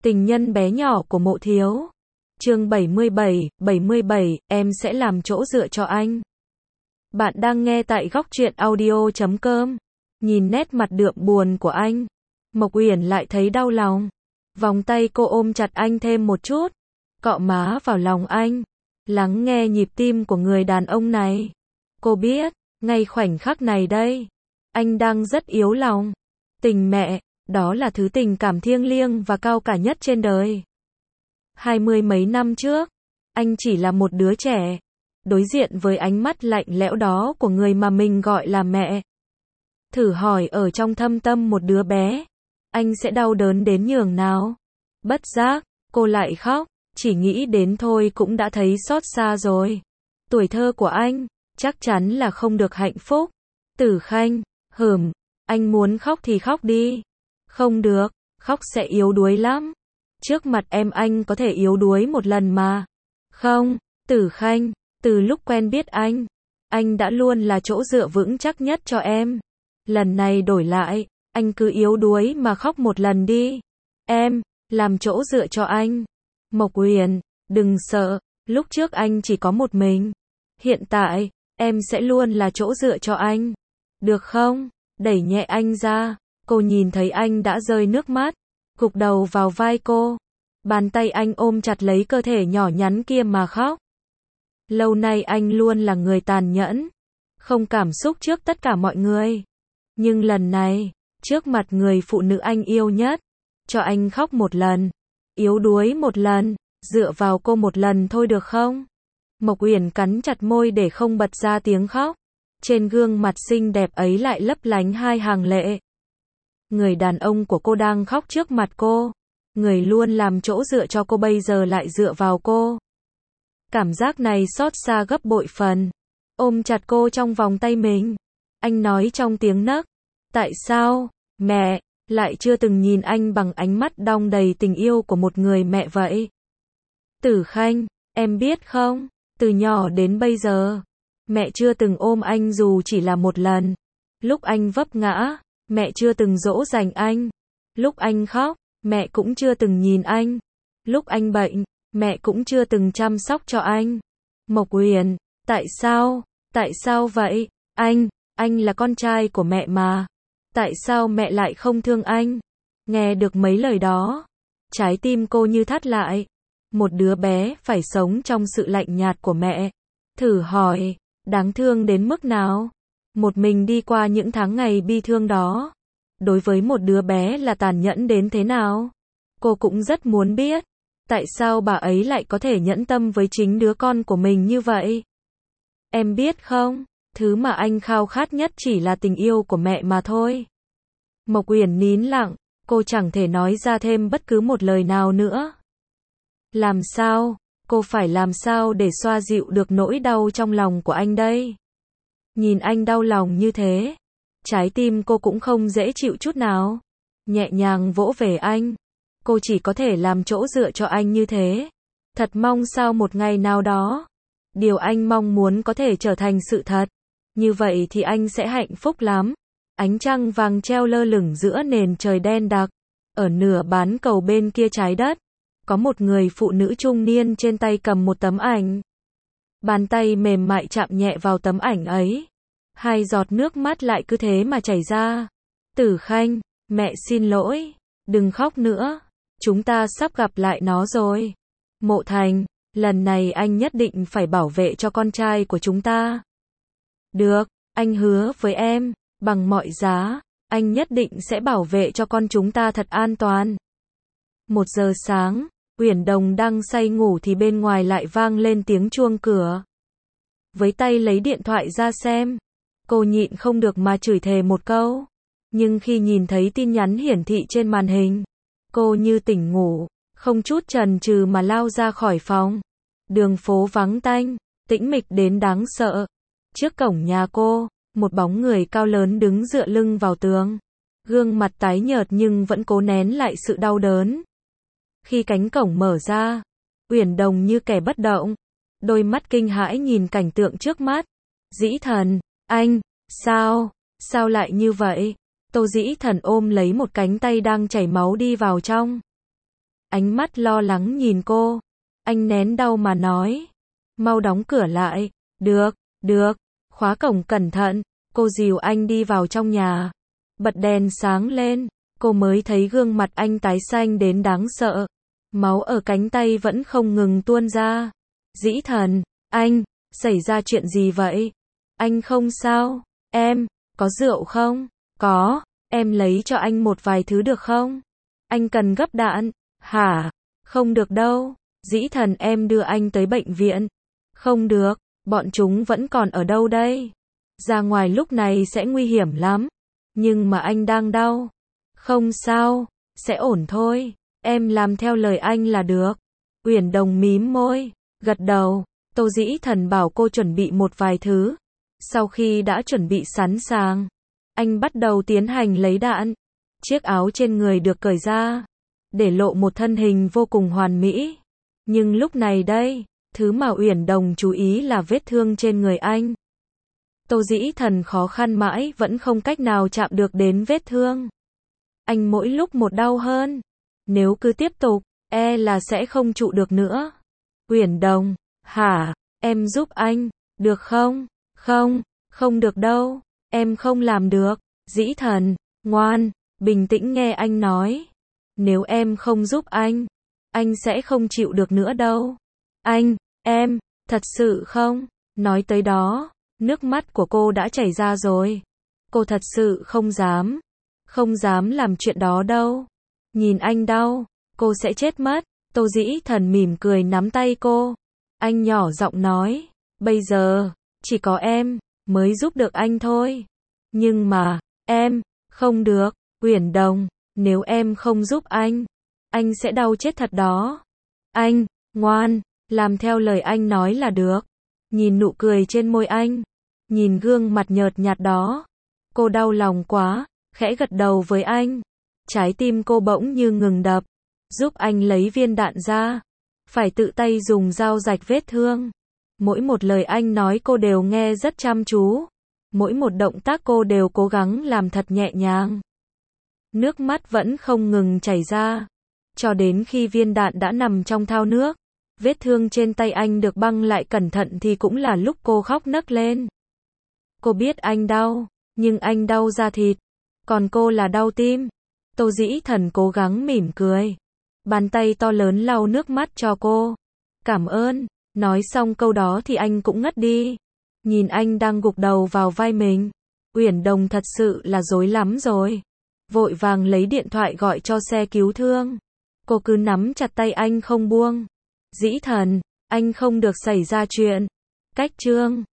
Tình nhân bé nhỏ của Mộ Thiếu. Chương 77, em sẽ làm chỗ dựa cho anh. Bạn đang nghe tại Góc Truyện Audio.com. Nhìn nét mặt đượm buồn của anh, Mộc Uyển lại thấy đau lòng. Vòng tay cô ôm chặt anh thêm một chút, cọ má vào lòng anh, lắng nghe nhịp tim của người đàn ông này. Cô biết, ngay khoảnh khắc này đây, anh đang rất yếu lòng. Tình mẹ, đó là thứ tình cảm thiêng liêng và cao cả nhất trên đời. 20 mấy năm trước, anh chỉ là một đứa trẻ, đối diện với ánh mắt lạnh lẽo đó của người mà mình gọi là mẹ. Thử hỏi ở trong thâm tâm một đứa bé, anh sẽ đau đớn đến nhường nào? Bất giác, cô lại khóc, chỉ nghĩ đến thôi cũng đã thấy xót xa rồi. Tuổi thơ của anh, chắc chắn là không được hạnh phúc. Tử Khanh, anh muốn khóc thì khóc đi. Không được, khóc sẽ yếu đuối lắm. Trước mặt em anh có thể yếu đuối một lần mà. Không, Tử Khanh, từ lúc quen biết anh đã luôn là chỗ dựa vững chắc nhất cho em. Lần này đổi lại, anh cứ yếu đuối mà khóc một lần đi. Em, làm chỗ dựa cho anh. Mộc Uyển, đừng sợ, lúc trước anh chỉ có một mình. Hiện tại, em sẽ luôn là chỗ dựa cho anh. Được không? Đẩy nhẹ anh ra. Cô nhìn thấy anh đã rơi nước mắt, gục đầu vào vai cô. Bàn tay anh ôm chặt lấy cơ thể nhỏ nhắn kia mà khóc. Lâu nay anh luôn là người tàn nhẫn, không cảm xúc trước tất cả mọi người. Nhưng lần này, trước mặt người phụ nữ anh yêu nhất, cho anh khóc một lần, yếu đuối một lần, dựa vào cô một lần thôi được không? Mộc Uyển cắn chặt môi để không bật ra tiếng khóc. Trên gương mặt xinh đẹp ấy lại lấp lánh hai hàng lệ. Người đàn ông của cô đang khóc trước mặt cô. Người luôn làm chỗ dựa cho cô bây giờ lại dựa vào cô. Cảm giác này xót xa gấp bội phần. Ôm chặt cô trong vòng tay mình. Anh nói trong tiếng nấc. Tại sao, mẹ, lại chưa từng nhìn anh bằng ánh mắt đong đầy tình yêu của một người mẹ vậy? Tử Khanh, em biết không, từ nhỏ đến bây giờ, mẹ chưa từng ôm anh dù chỉ là một lần. Lúc anh vấp ngã, mẹ chưa từng dỗ dành anh. Lúc anh khóc, mẹ cũng chưa từng nhìn anh. Lúc anh bệnh, mẹ cũng chưa từng chăm sóc cho anh. Mộc Uyển, tại sao vậy? Anh là con trai của mẹ mà. Tại sao mẹ lại không thương anh? Nghe được mấy lời đó, trái tim cô như thắt lại. Một đứa bé phải sống trong sự lạnh nhạt của mẹ. Thử hỏi, đáng thương đến mức nào? Một mình đi qua những tháng ngày bi thương đó. Đối với một đứa bé là tàn nhẫn đến thế nào? Cô cũng rất muốn biết. Tại sao bà ấy lại có thể nhẫn tâm với chính đứa con của mình như vậy? Em biết không, thứ mà anh khao khát nhất chỉ là tình yêu của mẹ mà thôi. Mộc Uyển nín lặng, cô chẳng thể nói ra thêm bất cứ một lời nào nữa. Làm sao, cô phải làm sao để xoa dịu được nỗi đau trong lòng của anh đây? Nhìn anh đau lòng như thế, trái tim cô cũng không dễ chịu chút nào. Nhẹ nhàng vỗ về anh. Cô chỉ có thể làm chỗ dựa cho anh như thế. Thật mong sao một ngày nào đó, điều anh mong muốn có thể trở thành sự thật. Như vậy thì anh sẽ hạnh phúc lắm. Ánh trăng vàng treo lơ lửng giữa nền trời đen đặc. Ở nửa bán cầu bên kia trái đất, có một người phụ nữ trung niên trên tay cầm một tấm ảnh. Bàn tay mềm mại chạm nhẹ vào tấm ảnh ấy. Hai giọt nước mắt lại cứ thế mà chảy ra. Tử Khanh, mẹ xin lỗi. Đừng khóc nữa. Chúng ta sắp gặp lại nó rồi. Mộ Thành, lần này anh nhất định phải bảo vệ cho con trai của chúng ta. Được, anh hứa với em, bằng mọi giá, anh nhất định sẽ bảo vệ cho con chúng ta thật an toàn. 1 giờ sáng, Uyển Đồng đang say ngủ thì bên ngoài lại vang lên tiếng chuông cửa. Với tay lấy điện thoại ra xem, cô nhịn không được mà chửi thề một câu. Nhưng khi nhìn thấy tin nhắn hiển thị trên màn hình, cô như tỉnh ngủ, không chút chần chừ mà lao ra khỏi phòng. Đường phố vắng tanh, tĩnh mịch đến đáng sợ. Trước cổng nhà cô, một bóng người cao lớn đứng dựa lưng vào tường. Gương mặt tái nhợt nhưng vẫn cố nén lại sự đau đớn. Khi cánh cổng mở ra, Uyển Đồng như kẻ bất động. Đôi mắt kinh hãi nhìn cảnh tượng trước mắt. Dĩ Thần, anh, sao lại như vậy? Tô Dĩ Thần ôm lấy một cánh tay đang chảy máu đi vào trong. ánh mắt lo lắng nhìn cô. Anh nén đau mà nói. Mau đóng cửa lại. Được, được, khóa cổng cẩn thận. Cô dìu anh đi vào trong nhà. Bật đèn sáng lên, cô mới thấy gương mặt anh tái xanh đến đáng sợ. Máu ở cánh tay vẫn không ngừng tuôn ra. Dĩ Thần, anh, xảy ra chuyện gì vậy? Anh không sao, em, có rượu không? Có, em lấy cho anh một vài thứ được không? Anh cần gấp đạn. Hả? Không được đâu. Dĩ Thần, em đưa anh tới bệnh viện. Không được, bọn chúng vẫn còn ở đâu đây? Ra ngoài lúc này sẽ nguy hiểm lắm. Nhưng mà anh đang đau. Không sao, sẽ ổn thôi. Em làm theo lời anh là được. Uyển Đồng mím môi, gật đầu. Tô Dĩ Thần bảo cô chuẩn bị một vài thứ. Sau khi đã chuẩn bị sẵn sàng, anh bắt đầu tiến hành lấy đạn. Chiếc áo trên người được cởi ra, để lộ một thân hình vô cùng hoàn mỹ. Nhưng lúc này đây, thứ mà Uyển Đồng chú ý là vết thương trên người anh. Tô Dĩ Thần khó khăn mãi vẫn không cách nào chạm được đến vết thương. Anh mỗi lúc một đau hơn. Nếu cứ tiếp tục, e là sẽ không trụ được nữa. Uyển Đồng, hả, em giúp anh, được không? Không, không được đâu, em không làm được. Dĩ Thần, ngoan, bình tĩnh nghe anh nói. Nếu em không giúp anh sẽ không chịu được nữa đâu. Em, thật sự không? Nói tới đó, nước mắt của cô đã chảy ra rồi. Cô thật sự không dám làm chuyện đó đâu. Nhìn anh đau, cô sẽ chết mất. Tô Dĩ Thần mỉm cười nắm tay cô. Anh nhỏ giọng nói, bây giờ, chỉ có em mới giúp được anh thôi. Nhưng mà, em, không được, Uyển Đồng, nếu em không giúp anh sẽ đau chết thật đó. Anh, ngoan, làm theo lời anh nói là được. Nhìn nụ cười trên môi anh, nhìn gương mặt nhợt nhạt đó, cô đau lòng quá, khẽ gật đầu với anh. Trái tim cô bỗng như ngừng đập. Giúp anh lấy viên đạn ra. Phải tự tay dùng dao rạch vết thương. Mỗi một lời anh nói cô đều nghe rất chăm chú. Mỗi một động tác cô đều cố gắng làm thật nhẹ nhàng. Nước mắt vẫn không ngừng chảy ra. Cho đến khi viên đạn đã nằm trong thao nước, vết thương trên tay anh được băng lại cẩn thận thì cũng là lúc cô khóc nấc lên. Cô biết anh đau, nhưng anh đau da thịt, còn cô là đau tim. Tô Dĩ Thần cố gắng mỉm cười. Bàn tay to lớn lau nước mắt cho cô. Cảm ơn. Nói xong câu đó thì anh cũng ngất đi. Nhìn anh đang gục đầu vào vai mình. Uyển Đồng thật sự là rối lắm rồi. Vội vàng lấy điện thoại gọi cho xe cứu thương. Cô cứ nắm chặt tay anh không buông. Dĩ Thần, anh không được xảy ra chuyện. Cách chương